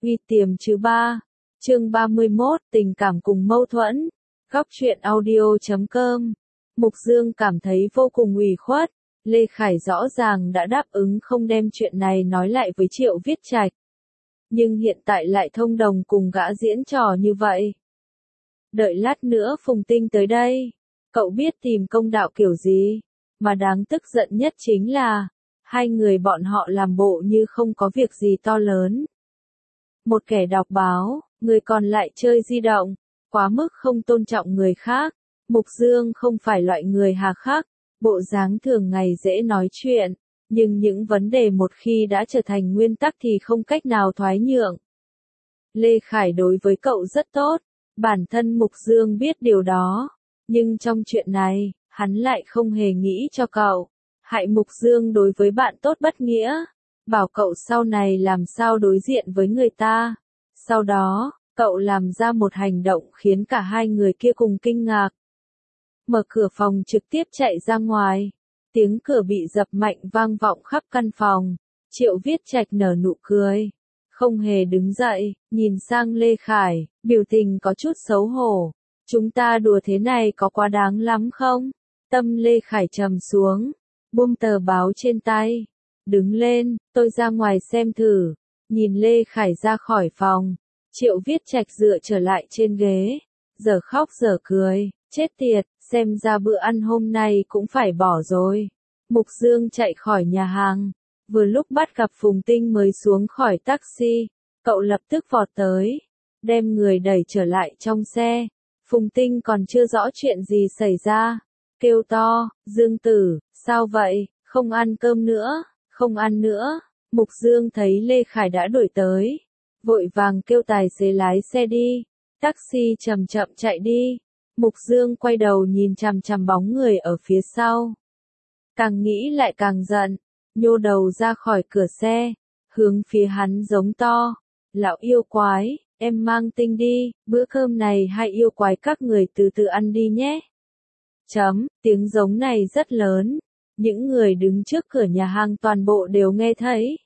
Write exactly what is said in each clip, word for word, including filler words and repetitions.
Uy tiềm chứ ba. Chương ba mươi mốt, tình cảm cùng mâu thuẫn. Góc truyện audio chấm com. Mục Dương cảm thấy vô cùng ủy khuất. Lê Khải rõ ràng đã đáp ứng không đem chuyện này nói lại với Triệu Viết Trạch. Nhưng hiện tại lại thông đồng cùng gã diễn trò như vậy. Đợi lát nữa Phùng Tinh tới đây. Cậu biết tìm công đạo kiểu gì? Mà đáng tức giận nhất chính là, hai người bọn họ làm bộ như không có việc gì to lớn. Một kẻ đọc báo, người còn lại chơi di động, quá mức không tôn trọng người khác. Mục Dương không phải loại người hà khắc, bộ dáng thường ngày dễ nói chuyện, nhưng những vấn đề một khi đã trở thành nguyên tắc thì không cách nào thoái nhượng. Lê Khải đối với cậu rất tốt, bản thân Mục Dương biết điều đó, nhưng trong chuyện này, hắn lại không hề nghĩ cho cậu. Hại Mục Dương đối với bạn tốt bất nghĩa, bảo cậu sau này làm sao đối diện với người ta. Sau đó, cậu làm ra một hành động khiến cả hai người kia cùng kinh ngạc. Mở cửa phòng trực tiếp chạy ra ngoài, tiếng cửa bị dập mạnh vang vọng khắp căn phòng. Triệu Viết Trạch nở nụ cười, không hề đứng dậy, nhìn sang Lê Khải, biểu tình có chút xấu hổ. Chúng ta đùa thế này có quá đáng lắm không? Tâm Lê Khải trầm xuống, buông tờ báo trên tay. Đứng lên, tôi ra ngoài xem thử. Nhìn Lê Khải ra khỏi phòng, Triệu Viết Trạch dựa trở lại trên ghế, giờ khóc giờ cười, chết tiệt, xem ra bữa ăn hôm nay cũng phải bỏ rồi. Mục Dương chạy khỏi nhà hàng, vừa lúc bắt gặp Phùng Tinh mới xuống khỏi taxi, cậu lập tức vọt tới, đem người đẩy trở lại trong xe. Phùng Tinh còn chưa rõ chuyện gì xảy ra, kêu to, Dương Tử, sao vậy, không ăn cơm nữa, không ăn nữa. Mục Dương thấy Lê Khải đã đuổi tới, vội vàng kêu tài xế lái xe đi, taxi chậm chậm chạy đi. Mục Dương quay đầu nhìn chằm chằm bóng người ở phía sau. Càng nghĩ lại càng giận, nhô đầu ra khỏi cửa xe, hướng phía hắn giống to, lão yêu quái, em mang Tinh đi, bữa cơm này hai yêu quái các người từ từ ăn đi nhé. Chấm, tiếng giống này rất lớn, những người đứng trước cửa nhà hàng toàn bộ đều nghe thấy.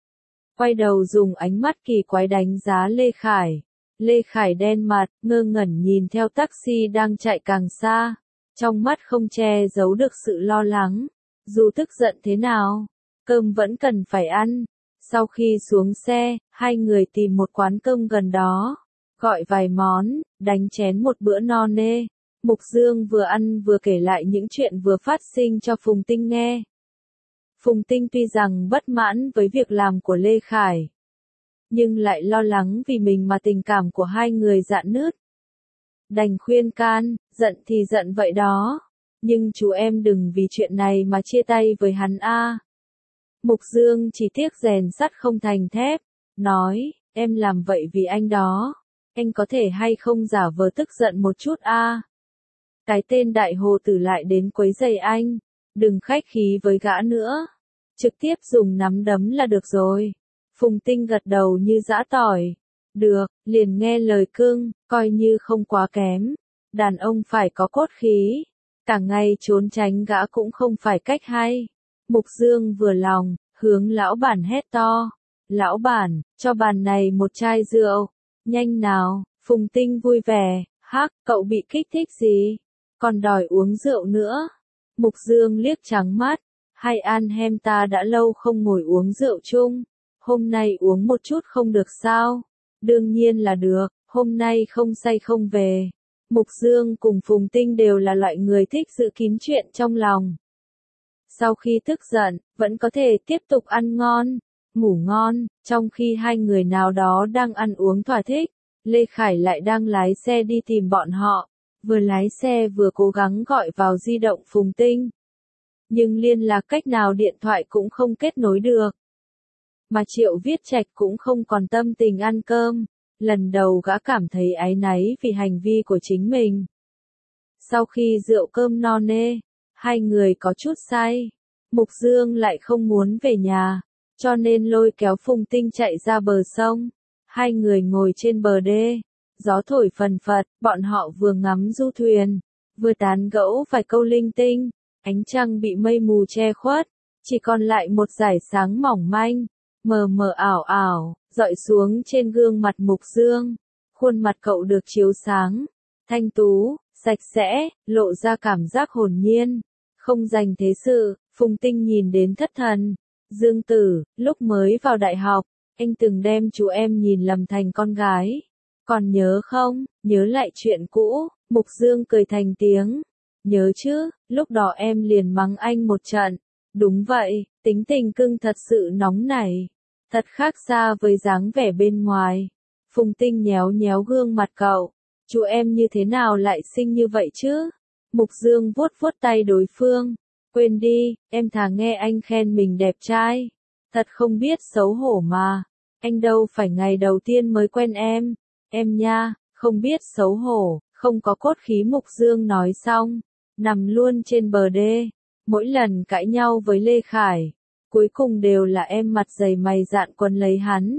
Quay đầu dùng ánh mắt kỳ quái đánh giá Lê Khải. Lê Khải đen mặt, ngơ ngẩn nhìn theo taxi đang chạy càng xa, trong mắt không che giấu được sự lo lắng. Dù tức giận thế nào, cơm vẫn cần phải ăn. Sau khi xuống xe, hai người tìm một quán cơm gần đó, gọi vài món, đánh chén một bữa no nê. Mục Dương vừa ăn vừa kể lại những chuyện vừa phát sinh cho Phùng Tinh nghe. Phùng Tinh tuy rằng bất mãn với việc làm của Lê Khải, nhưng lại lo lắng vì mình mà tình cảm của hai người rạn nứt. Đành khuyên can, giận thì giận vậy đó, nhưng chú em đừng vì chuyện này mà chia tay với hắn a. Mục Dương chỉ tiếc rèn sắt không thành thép, nói, em làm vậy vì anh đó, anh có thể hay không giả vờ tức giận một chút a. Cái tên đại hồ tử lại đến quấy rầy anh, đừng khách khí với gã nữa, trực tiếp dùng nắm đấm là được rồi. Phùng Tinh gật đầu như giã tỏi. Được, liền nghe lời cưng, coi như không quá kém. Đàn ông phải có cốt khí. Cả ngày trốn tránh gã cũng không phải cách hay. Mục Dương vừa lòng, hướng lão bản hét to. Lão bản, cho bàn này một chai rượu. Nhanh nào, Phùng Tinh vui vẻ. Hắc, cậu bị kích thích gì? Còn đòi uống rượu nữa. Mục Dương liếc trắng mắt. Hai an hem ta đã lâu không ngồi uống rượu chung. Hôm nay uống một chút không được sao? Đương nhiên là được, hôm nay không say không về. Mục Dương cùng Phùng Tinh đều là loại người thích giữ kín chuyện trong lòng. Sau khi tức giận, vẫn có thể tiếp tục ăn ngon, ngủ ngon, trong khi hai người nào đó đang ăn uống thỏa thích, Lê Khải lại đang lái xe đi tìm bọn họ, vừa lái xe vừa cố gắng gọi vào di động Phùng Tinh. Nhưng liên lạc cách nào điện thoại cũng không kết nối được. Mà Triệu Viết Trạch cũng không còn tâm tình ăn cơm, lần đầu gã cảm thấy áy náy vì hành vi của chính mình. Sau khi rượu cơm no nê, hai người có chút say, Mục Dương lại không muốn về nhà, cho nên lôi kéo Phùng Tinh chạy ra bờ sông. Hai người ngồi trên bờ đê, gió thổi phần phật, bọn họ vừa ngắm du thuyền, vừa tán gẫu vài câu linh tinh, ánh trăng bị mây mù che khuất, chỉ còn lại một dải sáng mỏng manh. Mờ mờ ảo ảo, dọi xuống trên gương mặt Mục Dương. Khuôn mặt cậu được chiếu sáng, thanh tú, sạch sẽ, lộ ra cảm giác hồn nhiên, không dành thế sự. Phùng Tinh nhìn đến thất thần. Dương Tử, lúc mới vào đại học, anh từng đem chú em nhìn lầm thành con gái. Còn nhớ không, nhớ lại chuyện cũ. Mục Dương cười thành tiếng. Nhớ chứ, lúc đó em liền mắng anh một trận. Đúng vậy, tính tình cưng thật sự nóng nảy. Thật khác xa với dáng vẻ bên ngoài. Phùng Tinh nhéo nhéo gương mặt cậu. Chú em như thế nào lại xinh như vậy chứ? Mục Dương vuốt vuốt tay đối phương. Quên đi, em thà nghe anh khen mình đẹp trai. Thật không biết xấu hổ mà. Anh đâu phải ngày đầu tiên mới quen em. Em nha, không biết xấu hổ, không có cốt khí. Mục Dương nói xong, nằm luôn trên bờ đê. Mỗi lần cãi nhau với Lê Khải, cuối cùng đều là em mặt dày mày dạn quấn lấy hắn.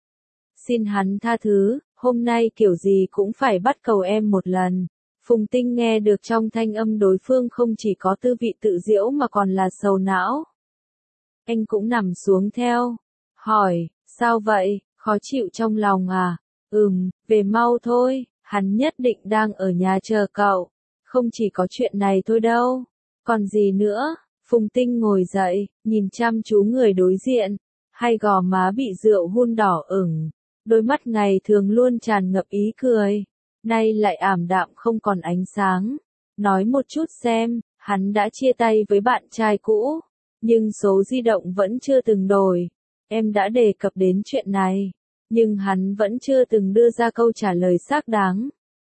Xin hắn tha thứ, hôm nay kiểu gì cũng phải bắt cầu em một lần. Phùng Tinh nghe được trong thanh âm đối phương không chỉ có tư vị tự diễu mà còn là sầu não. Anh cũng nằm xuống theo. Hỏi, sao vậy, khó chịu trong lòng à? Ừm, về mau thôi, hắn nhất định đang ở nhà chờ cậu. Không chỉ có chuyện này thôi đâu. Còn gì nữa? Phùng Tinh ngồi dậy, nhìn chăm chú người đối diện. Hai gò má bị rượu hun đỏ ửng. Đôi mắt ngày thường luôn tràn ngập ý cười. Nay lại ảm đạm không còn ánh sáng. Nói một chút xem, hắn đã chia tay với bạn trai cũ. Nhưng số di động vẫn chưa từng đổi. Em đã đề cập đến chuyện này. Nhưng hắn vẫn chưa từng đưa ra câu trả lời xác đáng.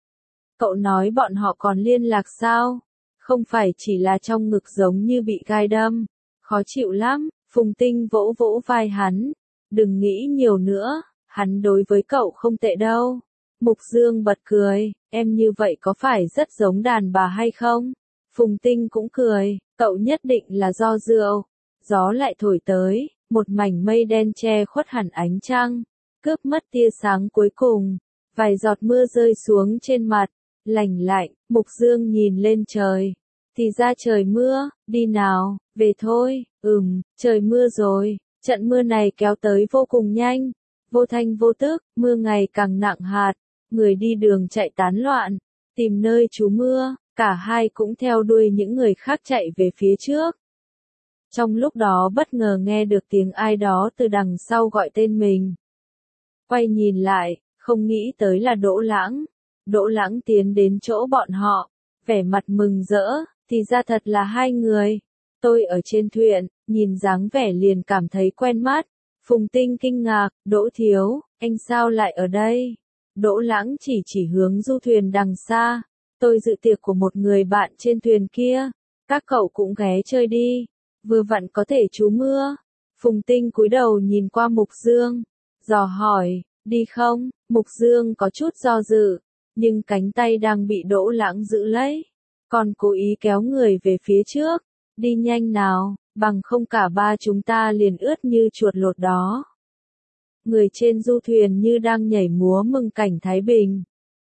Cậu nói bọn họ còn liên lạc sao? Không phải chỉ là trong ngực giống như bị gai đâm. Khó chịu lắm. Phùng Tinh vỗ vỗ vai hắn. Đừng nghĩ nhiều nữa. Hắn đối với cậu không tệ đâu. Mục Dương bật cười. Em như vậy có phải rất giống đàn bà hay không? Phùng Tinh cũng cười. Cậu nhất định là do rượu. Gió lại thổi tới. Một mảnh mây đen che khuất hẳn ánh trăng. Cướp mất tia sáng cuối cùng. Vài giọt mưa rơi xuống trên mặt. Lành lạnh. Mục Dương nhìn lên trời. Thì ra trời mưa. Đi nào, về thôi. Ừm, trời mưa rồi. Trận mưa này kéo tới vô cùng nhanh. Vô thanh vô tức, mưa ngày càng nặng hạt. Người đi đường chạy tán loạn. Tìm nơi trú mưa. Cả hai cũng theo đuôi những người khác chạy về phía trước. Trong lúc đó bất ngờ nghe được tiếng ai đó từ đằng sau gọi tên mình. Quay nhìn lại, không nghĩ tới là Đỗ Lãng. Đỗ Lãng tiến đến chỗ bọn họ, vẻ mặt mừng rỡ, thì ra thật là hai người. Tôi ở trên thuyền, nhìn dáng vẻ liền cảm thấy quen mắt. Phùng Tinh kinh ngạc, Đỗ thiếu, anh sao lại ở đây? Đỗ Lãng chỉ chỉ hướng du thuyền đằng xa. Tôi dự tiệc của một người bạn trên thuyền kia. Các cậu cũng ghé chơi đi. Vừa vặn có thể trú mưa. Phùng Tinh cúi đầu nhìn qua Mục Dương. Dò hỏi, đi không? Mục Dương có chút do dự. Nhưng cánh tay đang bị Đỗ Lãng giữ lấy. Còn cố ý kéo người về phía trước. Đi nhanh nào, bằng không cả ba chúng ta liền ướt như chuột lột đó. Người trên du thuyền như đang nhảy múa mừng cảnh Thái Bình.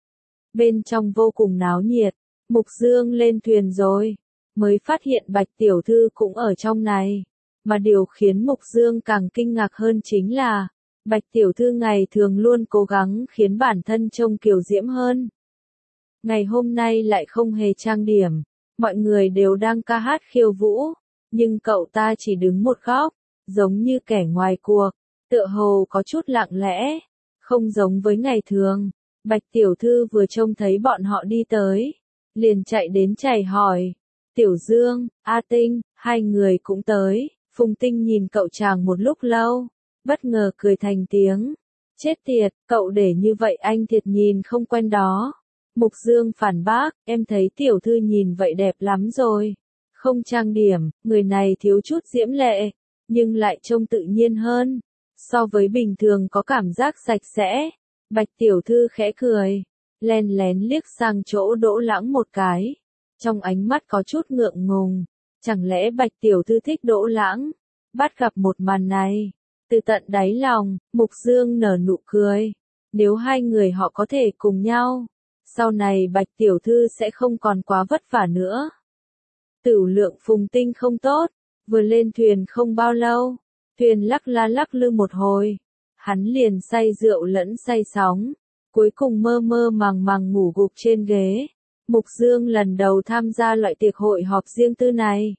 Bên trong vô cùng náo nhiệt. Mục Dương lên thuyền rồi. Mới phát hiện Bạch Tiểu Thư cũng ở trong này. Mà điều khiến Mục Dương càng kinh ngạc hơn chính là, Bạch Tiểu Thư ngày thường luôn cố gắng khiến bản thân trông kiều diễm hơn. Ngày hôm nay lại không hề trang điểm. Mọi người đều đang ca hát khiêu vũ. Nhưng cậu ta chỉ đứng một góc, giống như kẻ ngoài cuộc. Tựa hồ có chút lặng lẽ. Không giống với ngày thường. Bạch Tiểu Thư vừa trông thấy bọn họ đi tới. Liền chạy đến chảy hỏi. Tiểu Dương, A Tinh, hai người cũng tới. Phùng Tinh nhìn cậu chàng một lúc lâu. Bất ngờ cười thành tiếng. Chết tiệt, cậu để như vậy anh thiệt nhìn không quen đó. Mục Dương phản bác, em thấy Tiểu Thư nhìn vậy đẹp lắm rồi. Không trang điểm, người này thiếu chút diễm lệ. Nhưng lại trông tự nhiên hơn. So với bình thường có cảm giác sạch sẽ. Bạch Tiểu Thư khẽ cười. Len lén liếc sang chỗ Đỗ Lãng một cái. Trong ánh mắt có chút ngượng ngùng. Chẳng lẽ Bạch Tiểu Thư thích Đỗ Lãng? Bắt gặp một màn này. Từ tận đáy lòng, Mục Dương nở nụ cười. Nếu hai người họ có thể cùng nhau, sau này Bạch Tiểu Thư sẽ không còn quá vất vả nữa. Tửu lượng Phùng Tinh không tốt. Vừa lên thuyền không bao lâu. Thuyền lắc la lắc lư một hồi. hắn liền say rượu lẫn say sóng, cuối cùng mơ mơ màng màng ngủ gục trên ghế. Mục Dương lần đầu tham gia loại tiệc hội họp riêng tư này.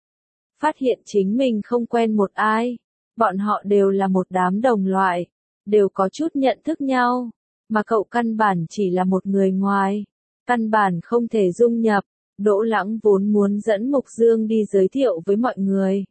Phát hiện chính mình không quen một ai, bọn họ đều là một đám đồng loại, đều có chút nhận thức nhau, mà cậu căn bản chỉ là một người ngoài, căn bản không thể dung nhập. Đỗ Lãng vốn muốn dẫn Mục Dương đi giới thiệu với mọi người.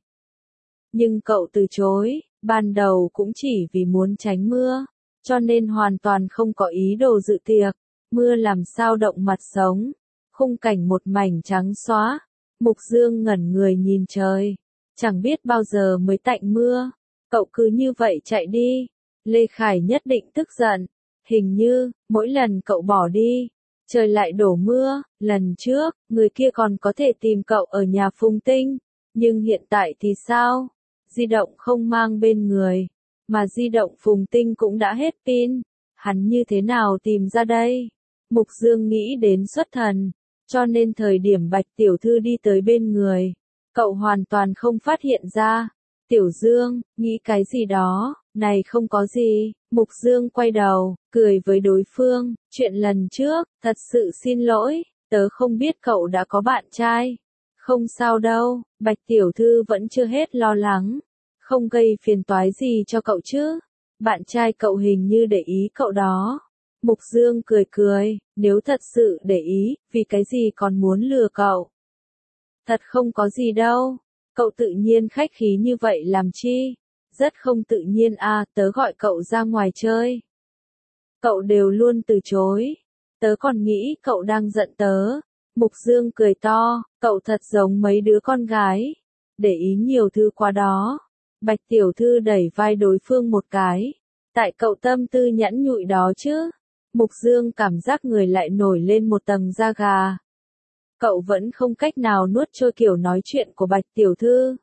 Nhưng cậu từ chối, ban đầu cũng chỉ vì muốn tránh mưa, cho nên hoàn toàn không có ý đồ dự tiệc. Mưa làm sao động mặt sống, khung cảnh một mảnh trắng xóa. Mục Dương ngẩn người nhìn trời, chẳng biết bao giờ mới tạnh mưa, cậu cứ như vậy chạy đi. Lê Khải nhất định tức giận, hình như, mỗi lần cậu bỏ đi, trời lại đổ mưa. Lần trước, người kia còn có thể tìm cậu ở nhà Phùng Tinh, nhưng hiện tại thì sao? Di động không mang bên người, mà di động Phùng Tinh cũng đã hết pin, hắn như thế nào tìm ra đây? Mục Dương nghĩ đến xuất thần, cho nên thời điểm Bạch tiểu thư đi tới bên người, cậu hoàn toàn không phát hiện ra. Tiểu Dương, nghĩ cái gì đó, này không có gì. Mục Dương quay đầu, cười với đối phương, chuyện lần trước, thật sự xin lỗi, tớ không biết cậu đã có bạn trai. Không sao đâu, Bạch tiểu thư vẫn chưa hết lo lắng, không gây phiền toái gì cho cậu chứ. Bạn trai cậu hình như để ý cậu đó. Mục Dương cười cười, nếu thật sự để ý, vì cái gì còn muốn lừa cậu? Thật không có gì đâu, cậu tự nhiên khách khí như vậy làm chi? Rất không tự nhiên à, tớ gọi cậu ra ngoài chơi. Cậu đều luôn từ chối, tớ còn nghĩ cậu đang giận tớ. Mục Dương cười to, cậu thật giống mấy đứa con gái, để ý nhiều thứ quá đó. Bạch tiểu thư đẩy vai đối phương một cái, tại cậu tâm tư nhẫn nhụi đó chứ. Mục Dương cảm giác người lại nổi lên một tầng da gà. Cậu vẫn không cách nào nuốt trôi kiểu nói chuyện của Bạch tiểu thư.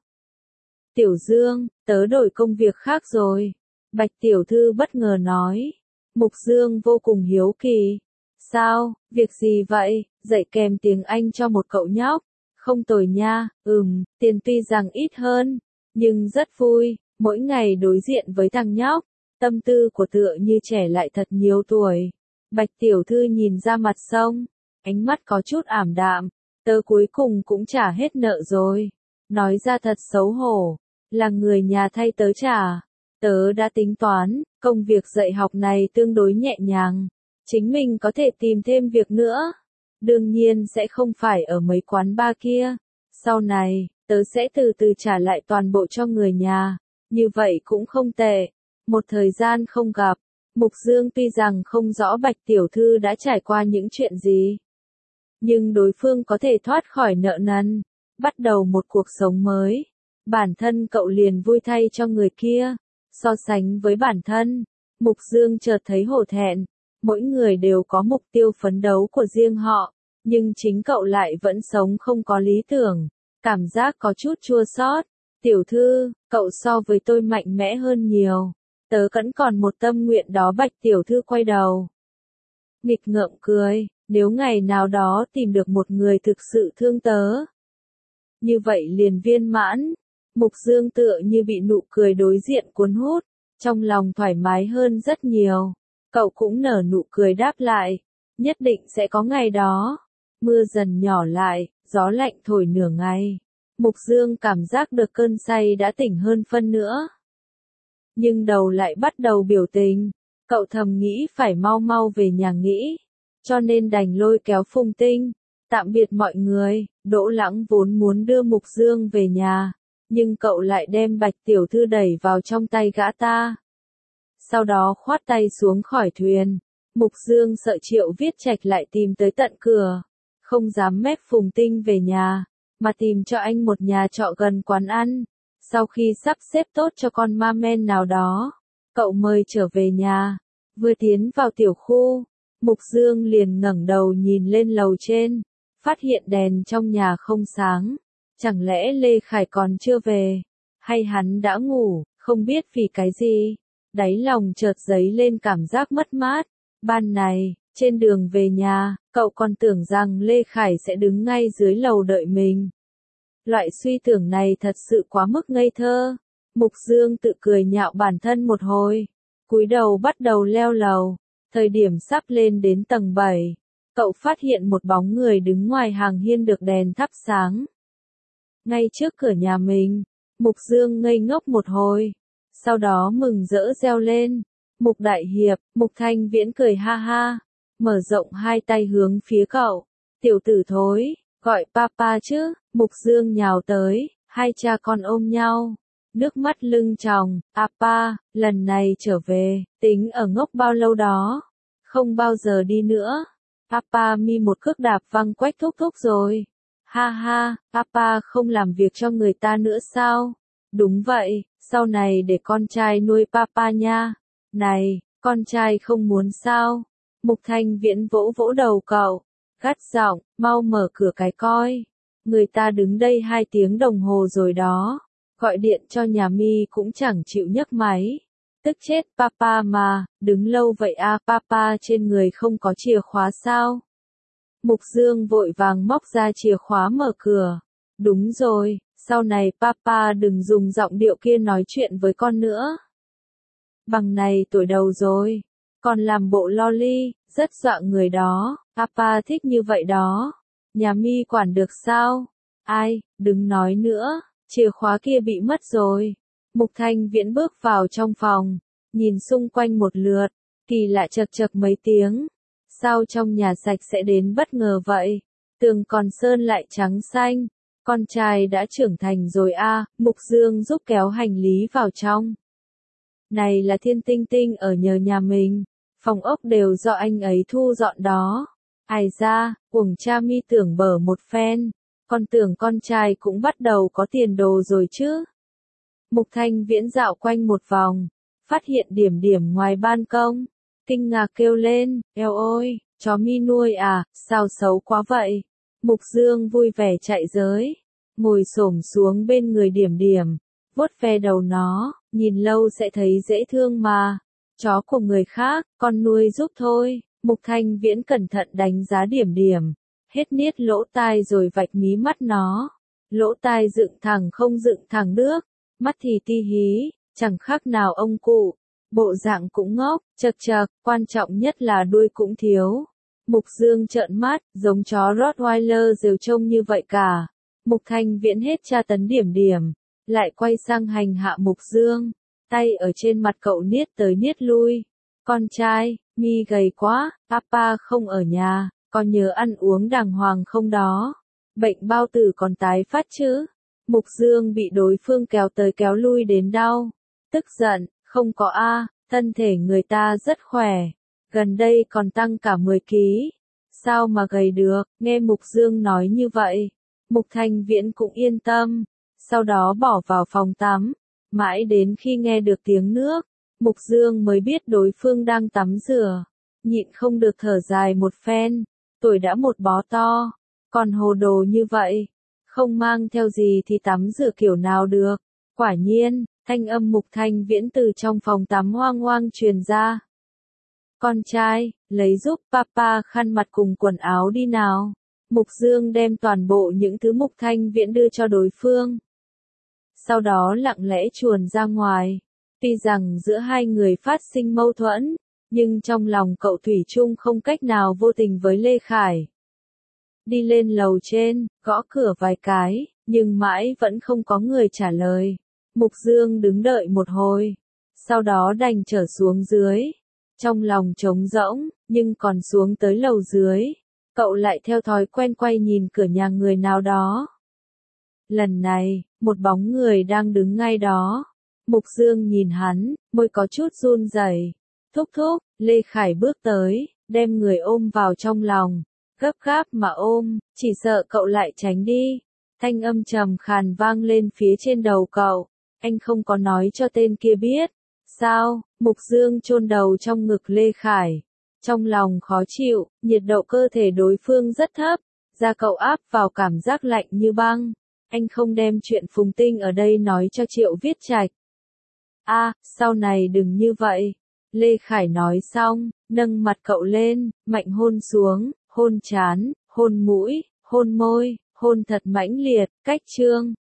Tiểu Dương, tớ đổi công việc khác rồi. Bạch tiểu thư bất ngờ nói. Mục Dương vô cùng hiếu kỳ. Sao, việc gì vậy? Dạy kèm tiếng Anh cho một cậu nhóc. Không tồi nha, ừm, tiền tuy rằng ít hơn, nhưng rất vui, mỗi ngày đối diện với thằng nhóc. Tâm tư của tựa như trẻ lại thật nhiều tuổi. Bạch tiểu thư nhìn ra mặt sông, ánh mắt có chút ảm đạm. Tớ cuối cùng cũng trả hết nợ rồi. Nói ra thật xấu hổ, là người nhà thay tớ trả. Tớ đã tính toán, công việc dạy học này tương đối nhẹ nhàng, chính mình có thể tìm thêm việc nữa. Đương nhiên sẽ không phải ở mấy quán bar kia. Sau này, tớ sẽ từ từ trả lại toàn bộ cho người nhà. Như vậy cũng không tệ. Một thời gian không gặp, Mục Dương tuy rằng không rõ Bạch tiểu thư đã trải qua những chuyện gì, nhưng đối phương có thể thoát khỏi nợ nần, bắt đầu một cuộc sống mới. Bản thân cậu liền vui thay cho người kia. So sánh với bản thân, Mục Dương chợt thấy hổ thẹn. Mỗi người đều có mục tiêu phấn đấu của riêng họ, nhưng chính cậu lại vẫn sống không có lý tưởng. Cảm giác có chút chua xót. Tiểu thư, cậu so với tôi mạnh mẽ hơn nhiều. Tớ vẫn còn một tâm nguyện đó. Bạch tiểu thư quay đầu, nghịch ngợm cười. Nếu ngày nào đó tìm được một người thực sự thương tớ, như vậy liền viên mãn. Mục Dương tựa như bị nụ cười đối diện cuốn hút, trong lòng thoải mái hơn rất nhiều. Cậu cũng nở nụ cười đáp lại, nhất định sẽ có ngày đó. Mưa dần nhỏ lại, gió lạnh thổi nửa ngày. Mục Dương cảm giác được cơn say đã tỉnh hơn phân nữa. Nhưng đầu lại bắt đầu biểu tình, cậu thầm nghĩ phải mau mau về nhà nghỉ, cho nên đành lôi kéo Phùng Tinh. Tạm biệt mọi người. Đỗ Lãng vốn muốn đưa Mục Dương về nhà, nhưng cậu lại đem Bạch tiểu thư đẩy vào trong tay gã ta. Sau đó khoát tay xuống khỏi thuyền. Mục Dương sợ Triệu Viết Trạch lại tìm tới tận cửa, không dám mép Phùng Tinh về nhà, mà tìm cho anh một nhà trọ gần quán ăn. Sau khi sắp xếp tốt cho con ma men nào đó, cậu mời trở về nhà. Vừa tiến vào tiểu khu, Mục Dương liền ngẩng đầu nhìn lên lầu trên, phát hiện đèn trong nhà không sáng. Chẳng lẽ Lê Khải còn chưa về? Hay hắn đã ngủ, không biết vì cái gì? Đáy lòng chợt dấy lên cảm giác mất mát. Ban này, trên đường về nhà, cậu còn tưởng rằng Lê Khải sẽ đứng ngay dưới lầu đợi mình. Loại suy tưởng này thật sự quá mức ngây thơ. Mục Dương tự cười nhạo bản thân một hồi. cúi đầu bắt đầu leo lầu. Thời điểm sắp lên đến tầng bảy, cậu phát hiện một bóng người đứng ngoài hàng hiên được đèn thắp sáng. Ngay trước cửa nhà mình, Mục Dương ngây ngốc một hồi, sau đó mừng rỡ reo lên, Mục Đại Hiệp. Mục Thanh Viễn cười ha ha, mở rộng hai tay hướng phía cậu, tiểu tử thối, gọi papa chứ. Mục Dương nhào tới, hai cha con ôm nhau, nước mắt lưng tròng. Papa, lần này trở về, tính ở ngốc bao lâu đó, không bao giờ đi nữa. Papa mi một cước đạp văng Quách thúc thúc rồi. Ha ha, papa không làm việc cho người ta nữa sao? Đúng vậy, sau này để con trai nuôi papa nha. Này, con trai không muốn sao? Mục Thanh Viễn vỗ vỗ đầu cậu, gắt giọng, mau mở cửa cái coi. Người ta đứng đây hai tiếng đồng hồ rồi đó, gọi điện cho nhà mi cũng chẳng chịu nhấc máy. Tức chết papa mà, đứng lâu vậy à? Papa trên người không có chìa khóa sao? Mục Dương vội vàng móc ra chìa khóa mở cửa. Đúng rồi, sau này papa đừng dùng giọng điệu kia nói chuyện với con nữa. Bằng này tuổi đầu rồi, còn làm bộ loli, rất dọa người đó. Papa thích như vậy đó. Nhà mi quản được sao? Ai, đừng nói nữa, chìa khóa kia bị mất rồi. Mục Thanh Viễn bước vào trong phòng, nhìn xung quanh một lượt, kỳ lạ chật chật mấy tiếng. Sao trong nhà sạch sẽ đến bất ngờ vậy? Tường còn sơn lại trắng xanh. Con trai đã trưởng thành rồi a. À. Mục Dương giúp kéo hành lý vào trong. Này là Thiên Tinh Tinh ở nhờ nhà mình, phòng ốc đều do anh ấy thu dọn đó. Ai ra, uổng cha mi tưởng bở một phen, con tưởng con trai cũng bắt đầu có tiền đồ rồi chứ. Mục Thanh Viễn dạo quanh một vòng, phát hiện Điểm Điểm ngoài ban công, kinh ngạc kêu lên, eo ôi, chó mi nuôi à, sao xấu quá vậy. Mục Dương vui vẻ chạy tới, ngồi xổm xuống bên người Điểm Điểm, vuốt ve đầu nó, nhìn lâu sẽ thấy dễ thương mà. Chó của người khác, con nuôi giúp thôi. Mục Thanh Viễn cẩn thận đánh giá Điểm Điểm, hết niết lỗ tai rồi vạch mí mắt nó. Lỗ tai dựng thẳng không dựng thẳng được, mắt thì ti hí, chẳng khác nào ông cụ. Bộ dạng cũng ngốc, chật chật, quan trọng nhất là đuôi cũng thiếu. Mục Dương trợn mắt, giống chó Rottweiler đều trông như vậy cả. Mục Thanh Viễn hết tra tấn Điểm Điểm, lại quay sang hành hạ Mục Dương, tay ở trên mặt cậu niết tới niết lui. Con trai, mi gầy quá, papa không ở nhà, con nhớ ăn uống đàng hoàng không đó. Bệnh bao tử còn tái phát chứ. Mục Dương bị đối phương kéo tới kéo lui đến đau. Tức giận, không có a, thân thể người ta rất khỏe. Gần đây còn tăng cả mười ký. Sao mà gầy được, nghe Mục Dương nói như vậy. Mục Thanh Viễn cũng yên tâm. Sau đó bỏ vào phòng tắm. Mãi đến khi nghe được tiếng nước, Mục Dương mới biết đối phương đang tắm rửa. Nhịn không được thở dài một phen. Tuổi đã một bó to, còn hồ đồ như vậy. Không mang theo gì thì tắm rửa kiểu nào được. Quả nhiên, thanh âm Mục Thanh Viễn từ trong phòng tắm hoang hoang truyền ra. Con trai, lấy giúp papa khăn mặt cùng quần áo đi nào. Mục Dương đem toàn bộ những thứ Mục Thanh Viễn đưa cho đối phương. Sau đó lặng lẽ chuồn ra ngoài. Tuy rằng giữa hai người phát sinh mâu thuẫn, nhưng trong lòng cậu thủy chung không cách nào vô tình với Lê Khải. Đi lên lầu trên, gõ cửa vài cái, nhưng mãi vẫn không có người trả lời. Mục Dương đứng đợi một hồi, sau đó đành trở xuống dưới. Trong lòng trống rỗng, nhưng còn xuống tới lầu dưới, cậu lại theo thói quen quay nhìn cửa nhà người nào đó. Lần này, một bóng người đang đứng ngay đó. Mục Dương nhìn hắn, môi có chút run rẩy. Thúc thúc, Lê Khải bước tới, đem người ôm vào trong lòng. Gấp gáp mà ôm, chỉ sợ cậu lại tránh đi. Thanh âm trầm khàn vang lên phía trên đầu cậu. Anh không có nói cho tên kia biết. Sao? Mục Dương chôn đầu trong ngực Lê Khải. Trong lòng khó chịu, nhiệt độ cơ thể đối phương rất thấp. Da cậu áp vào cảm giác lạnh như băng. Anh không đem chuyện Phùng Tinh ở đây nói cho Triệu Viết Trạch. A, à, sau này đừng như vậy. Lê Khải nói xong, nâng mặt cậu lên, mạnh hôn xuống, hôn trán, hôn mũi, hôn môi, hôn thật mãnh liệt, cách chương.